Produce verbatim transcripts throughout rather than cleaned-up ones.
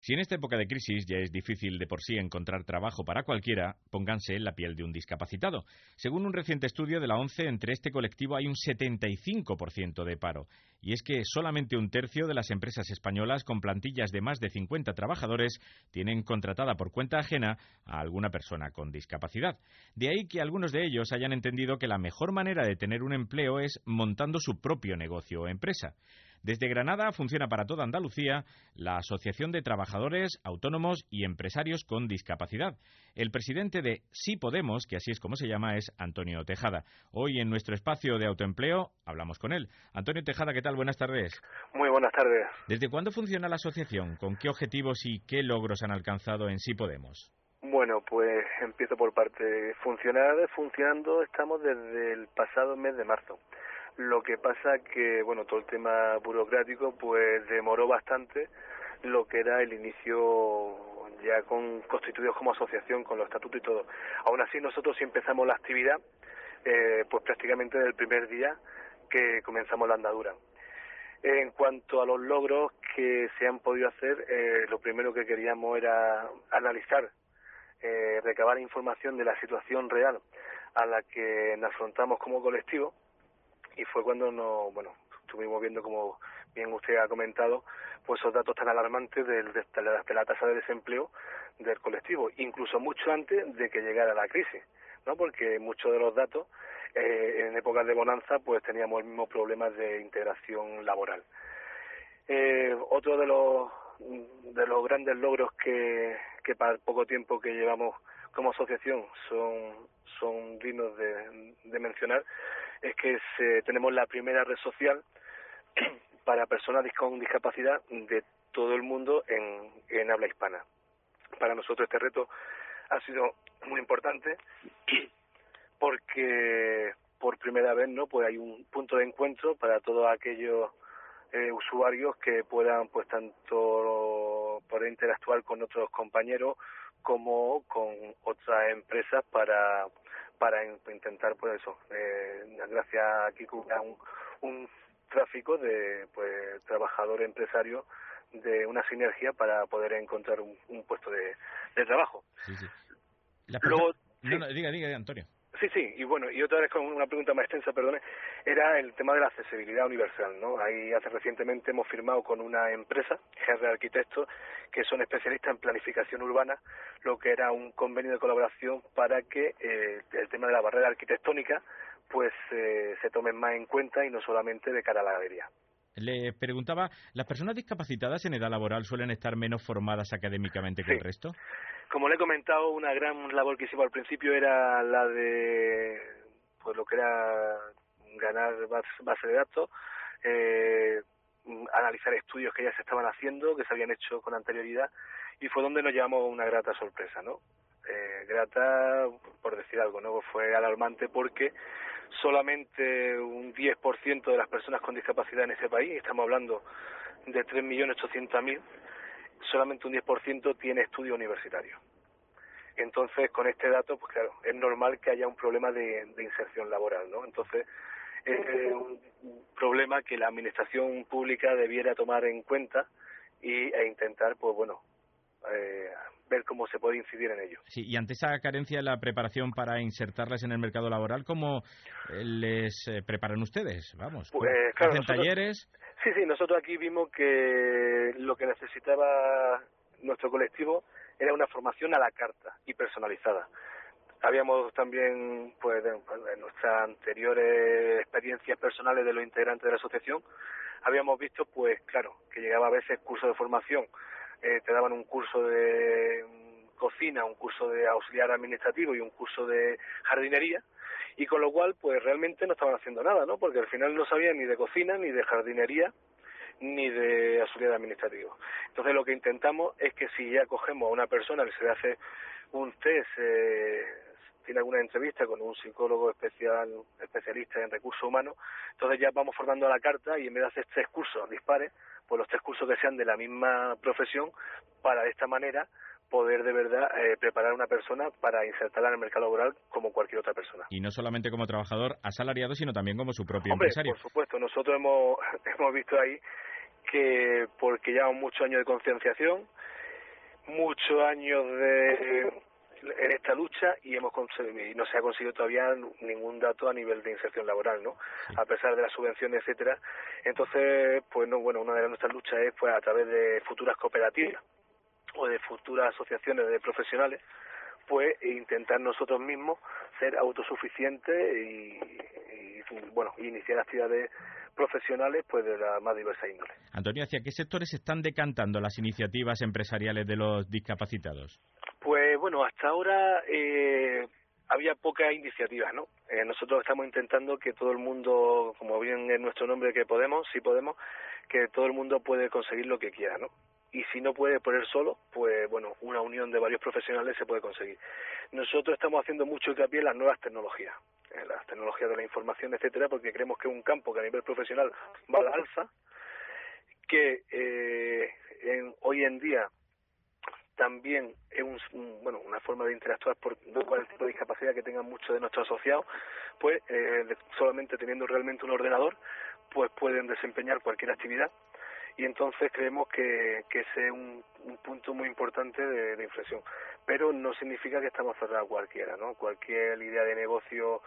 Si en esta época de crisis ya es difícil de por sí encontrar trabajo para cualquiera, pónganse en la piel de un discapacitado. Según un reciente estudio de la ONCE, entre este colectivo hay un setenta y cinco por ciento de paro. Y es que solamente un tercio de las empresas españolas con plantillas de más de cincuenta trabajadores tienen contratada por cuenta ajena a alguna persona con discapacidad. De ahí que algunos de ellos hayan entendido que la mejor manera de tener un empleo es montando su propio negocio o empresa. Desde Granada funciona para toda Andalucía la Asociación de Trabajadores, Autónomos y Empresarios con Discapacidad. El presidente de Sí Podemos, que así es como se llama, es Antonio Tejada. Hoy en nuestro espacio de autoempleo hablamos con él. Antonio Tejada, ¿qué tal? Buenas tardes. Muy buenas tardes. ¿Desde cuándo funciona la asociación? ¿Con qué objetivos y qué logros han alcanzado en Sí Podemos? Bueno, pues empiezo por parte. Funcionar, funcionando estamos desde el pasado mes de marzo. Lo que pasa que, bueno, todo el tema burocrático pues demoró bastante lo que era el inicio ya con constituidos como asociación, con los estatutos y todo. Aún así nosotros sí empezamos la actividad eh, pues prácticamente desde el primer día que comenzamos la andadura. En cuanto a los logros que se han podido hacer, eh, lo primero que queríamos era analizar, eh, recabar información de la situación real a la que nos afrontamos como colectivo. Y fue cuando nos, bueno, estuvimos viendo, como bien usted ha comentado, pues esos datos tan alarmantes de, de, de, la, de la tasa de desempleo del colectivo, incluso mucho antes de que llegara la crisis, ¿no? Porque muchos de los datos, eh, en épocas de bonanza, pues teníamos el mismo problema de integración laboral. Eh, otro de los de los grandes logros que, que para el poco tiempo que llevamos como asociación son son dignos de, de mencionar, es que se, tenemos la primera red social para personas con discapacidad de todo el mundo en, en habla hispana. Para nosotros este reto ha sido muy importante porque por primera vez no pues hay un punto de encuentro para todos aquellos eh, usuarios que puedan pues tanto poder interactuar con otros compañeros como con otras empresas para para intentar pues eso eh, gracias a Kiku a un, un tráfico de pues trabajador empresario de una sinergia para poder encontrar un, un puesto de, de trabajo. Sí, sí. La Luego, no, sí. no, diga, diga, Antonio. Sí, sí, y bueno, y otra vez con una pregunta más extensa, perdone, era el tema de la accesibilidad universal, ¿no? Ahí hace recientemente hemos firmado con una empresa, G R Arquitectos, que son especialistas en planificación urbana, lo que era un convenio de colaboración para que eh, el tema de la barrera arquitectónica pues eh, se tome más en cuenta y no solamente de cara a la galería. Le preguntaba, ¿las personas discapacitadas en edad laboral suelen estar menos formadas académicamente que Sí. el resto? Como le he comentado, una gran labor que hicimos al principio era la de pues lo que era ganar base de datos, eh, analizar estudios que ya se estaban haciendo, que se habían hecho con anterioridad, y fue donde nos llevamos una grata sorpresa, ¿no? Eh, grata, por decir algo, ¿no? Fue alarmante porque solamente un diez por ciento de las personas con discapacidad en ese país, estamos hablando de tres millones ochocientos mil, solamente un diez por ciento tiene estudio universitario. Entonces, con este dato, pues claro, es normal que haya un problema de, de inserción laboral, ¿no? Entonces, es un problema que la administración pública debiera tomar en cuenta y, e intentar, pues bueno, eh, ver cómo se puede incidir en ello. Sí, y ante esa carencia en la preparación para insertarlas en el mercado laboral, ¿cómo les eh, preparan ustedes? Vamos, Pues, eh, claro, ¿hacen nosotros, talleres? Sí, sí, nosotros aquí vimos que lo que necesitaba nuestro colectivo era una formación a la carta y personalizada. Habíamos también, pues, en nuestras anteriores experiencias personales de los integrantes de la asociación, habíamos visto, pues, claro, que llegaba a veces curso de formación, eh, te daban un curso de cocina, un curso de auxiliar administrativo y un curso de jardinería, y con lo cual, pues, realmente no estaban haciendo nada, ¿no? Porque al final no sabían ni de cocina, ni de jardinería, ni de auxiliar administrativo. Entonces lo que intentamos es que si ya cogemos a una persona que se le hace un test, eh, tiene alguna entrevista con un psicólogo especial, especialista en recursos humanos, entonces ya vamos formando a la carta y en vez de hacer tres cursos dispares, pues los tres cursos que sean de la misma profesión, para de esta manera poder de verdad eh, preparar a una persona para insertarla en el mercado laboral como cualquier otra persona. Y no solamente como trabajador asalariado, sino también como su propio Hombre, empresario. por supuesto, nosotros hemos, hemos visto ahí que porque llevamos muchos años de concienciación muchos años de en esta lucha y hemos y no se ha conseguido todavía ningún dato a nivel de inserción laboral, ¿no? Sí. A pesar de las subvenciones, etcétera. Entonces, pues no, bueno, una de nuestras luchas es pues a través de futuras cooperativas o de futuras asociaciones de profesionales, pues intentar nosotros mismos ser autosuficientes y, y bueno, iniciar actividades profesionales pues de la más diversa índole. Antonio, ¿hacia qué sectores están decantando las iniciativas empresariales de los discapacitados? Pues bueno, hasta ahora eh, había pocas iniciativas, ¿no? Eh, nosotros estamos intentando que todo el mundo, como bien es nuestro nombre, que podemos, sí podemos, que todo el mundo puede conseguir lo que quiera, ¿no? Y si no puede por él solo, pues bueno, una unión de varios profesionales se puede conseguir. Nosotros estamos haciendo mucho hincapié en las nuevas tecnologías, en las tecnologías de la información, etcétera, porque creemos que es un campo que a nivel profesional va a la alza, que eh, en, hoy en día también es un, bueno, una forma de interactuar por cualquier tipo de discapacidad que tengan muchos de nuestros asociados, pues eh, solamente teniendo realmente un ordenador, pues pueden desempeñar cualquier actividad. Y entonces creemos que, que ese es un, un punto muy importante de, de inflexión. Pero no significa que estamos cerrados a cualquiera, ¿no? Cualquier idea de negocio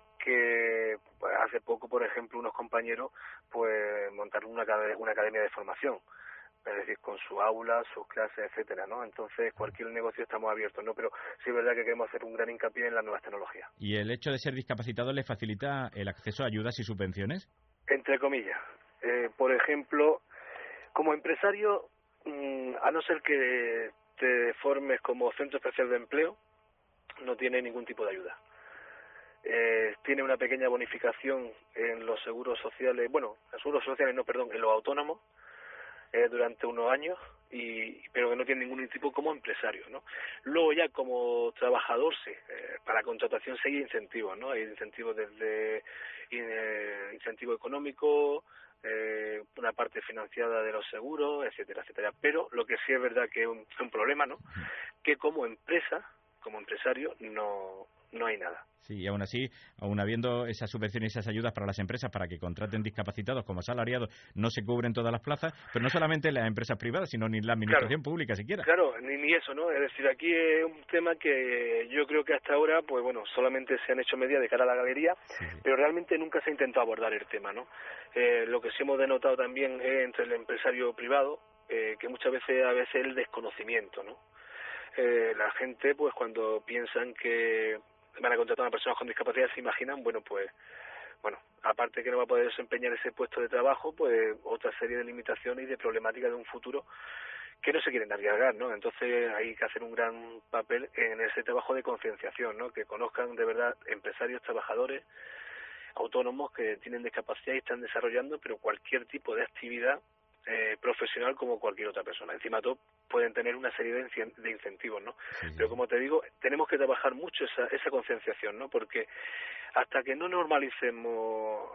que pues, hace poco, por ejemplo, unos compañeros pues montaron una, una academia de formación, es decir, con su aula, sus clases, etcétera, ¿no? Entonces, cualquier negocio estamos abiertos, ¿no? Pero sí es verdad que queremos hacer un gran hincapié en las nuevas tecnologías. ¿Y el hecho de ser discapacitado le facilita el acceso a ayudas y subvenciones? Entre comillas. Eh, por ejemplo, como empresario, mmm, a no ser que te formes como centro especial de empleo, no tiene ningún tipo de ayuda. Eh, tiene una pequeña bonificación en los seguros sociales, bueno, en los seguros sociales no, perdón, en los autónomos, eh, durante unos años, y pero que no tiene ningún tipo como empresario, ¿no? Luego ya como trabajador, sí, eh, para contratación sí hay incentivos, ¿no? Hay incentivos desde eh, incentivo económico, eh, una parte financiada de los seguros, etcétera, etcétera. Pero lo que sí es verdad que es un, un problema, ¿no? Que como empresa, como empresario, no no hay nada. Sí, y aún así, aún habiendo esas subvenciones y esas ayudas para las empresas para que contraten discapacitados como asalariados, no se cubren todas las plazas, pero no solamente las empresas privadas, sino ni la administración claro, pública siquiera. Claro, ni, ni eso, ¿no? Es decir, aquí es un tema que yo creo que hasta ahora, pues bueno, solamente se han hecho medidas de cara a la galería, sí, sí. Pero realmente nunca se ha intentado abordar el tema, ¿no? Eh, lo que sí hemos denotado también es entre el empresario privado, eh, que muchas veces, a veces el desconocimiento, ¿no? Eh, la gente, pues cuando piensan que van a contratar a una persona con discapacidad, se imaginan, bueno, pues, bueno, aparte que no va a poder desempeñar ese puesto de trabajo, pues otra serie de limitaciones y de problemáticas de un futuro que no se quieren arriesgar, ¿no? Entonces hay que hacer un gran papel en ese trabajo de concienciación, ¿no? Que conozcan de verdad empresarios, trabajadores, autónomos que tienen discapacidad y están desarrollando, pero cualquier tipo de actividad eh, profesional como cualquier otra persona. Encima de todo, pueden tener una serie de, incen- de incentivos, ¿no? Sí, sí. Pero como te digo, tenemos que trabajar mucho esa, esa concienciación, ¿no? Porque hasta que no normalicemos,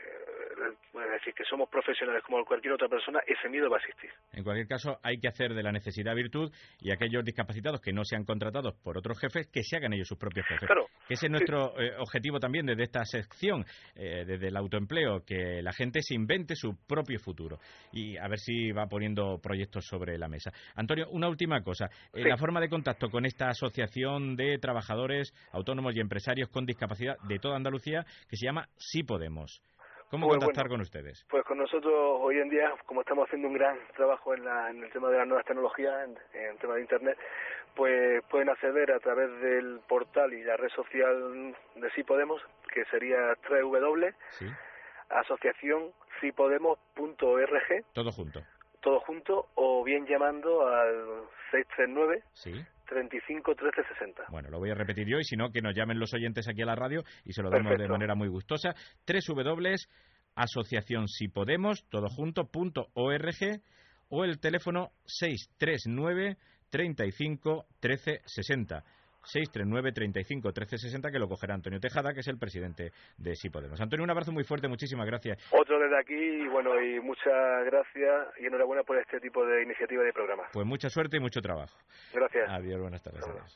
eh, es decir, que somos profesionales como cualquier otra persona, ese miedo va a existir. En cualquier caso, hay que hacer de la necesidad virtud y aquellos discapacitados que no sean contratados por otros jefes, que se hagan ellos sus propios jefes. Claro. Que ese es nuestro sí. eh, objetivo también desde esta sección, eh, desde el autoempleo, que la gente se invente su propio futuro. Y a ver si va poniendo proyectos sobre la mesa. Antonio, una última cosa. Eh, sí. La forma de contacto con esta asociación de trabajadores autónomos y empresarios con discapacidad de toda Andalucía, que se llama Sí Podemos. ¿Cómo pues contactar bueno, con ustedes? Pues con nosotros hoy en día, como estamos haciendo un gran trabajo en, la, en el tema de las nuevas tecnologías, en, en el tema de Internet, pues pueden acceder a través del portal y la red social de Sí Podemos, que sería doble u doble u doble u punto ¿Sí? asociación si podemos punto org. Todo junto. Todo junto, o bien llamando al seis tres nueve. ¿Sí? treinta y cinco trece sesenta. Bueno, lo voy a repetir yo y si no, que nos llamen los oyentes aquí a la radio y se lo damos Perfecto. De manera muy gustosa. doble u doble u doble u punto asociación si podemos, todo junto, punto org o el teléfono seis tres nueve treinta y cinco trece sesenta. seis tres nueve treinta y cinco trece sesenta, que lo cogerá Antonio Tejada, que es el presidente de Sí Podemos. Antonio, un abrazo muy fuerte, muchísimas gracias. Otro desde aquí, y bueno, y muchas gracias y enhorabuena por este tipo de iniciativa y de programa. Pues mucha suerte y mucho trabajo. Gracias. Adiós, buenas tardes. Adiós.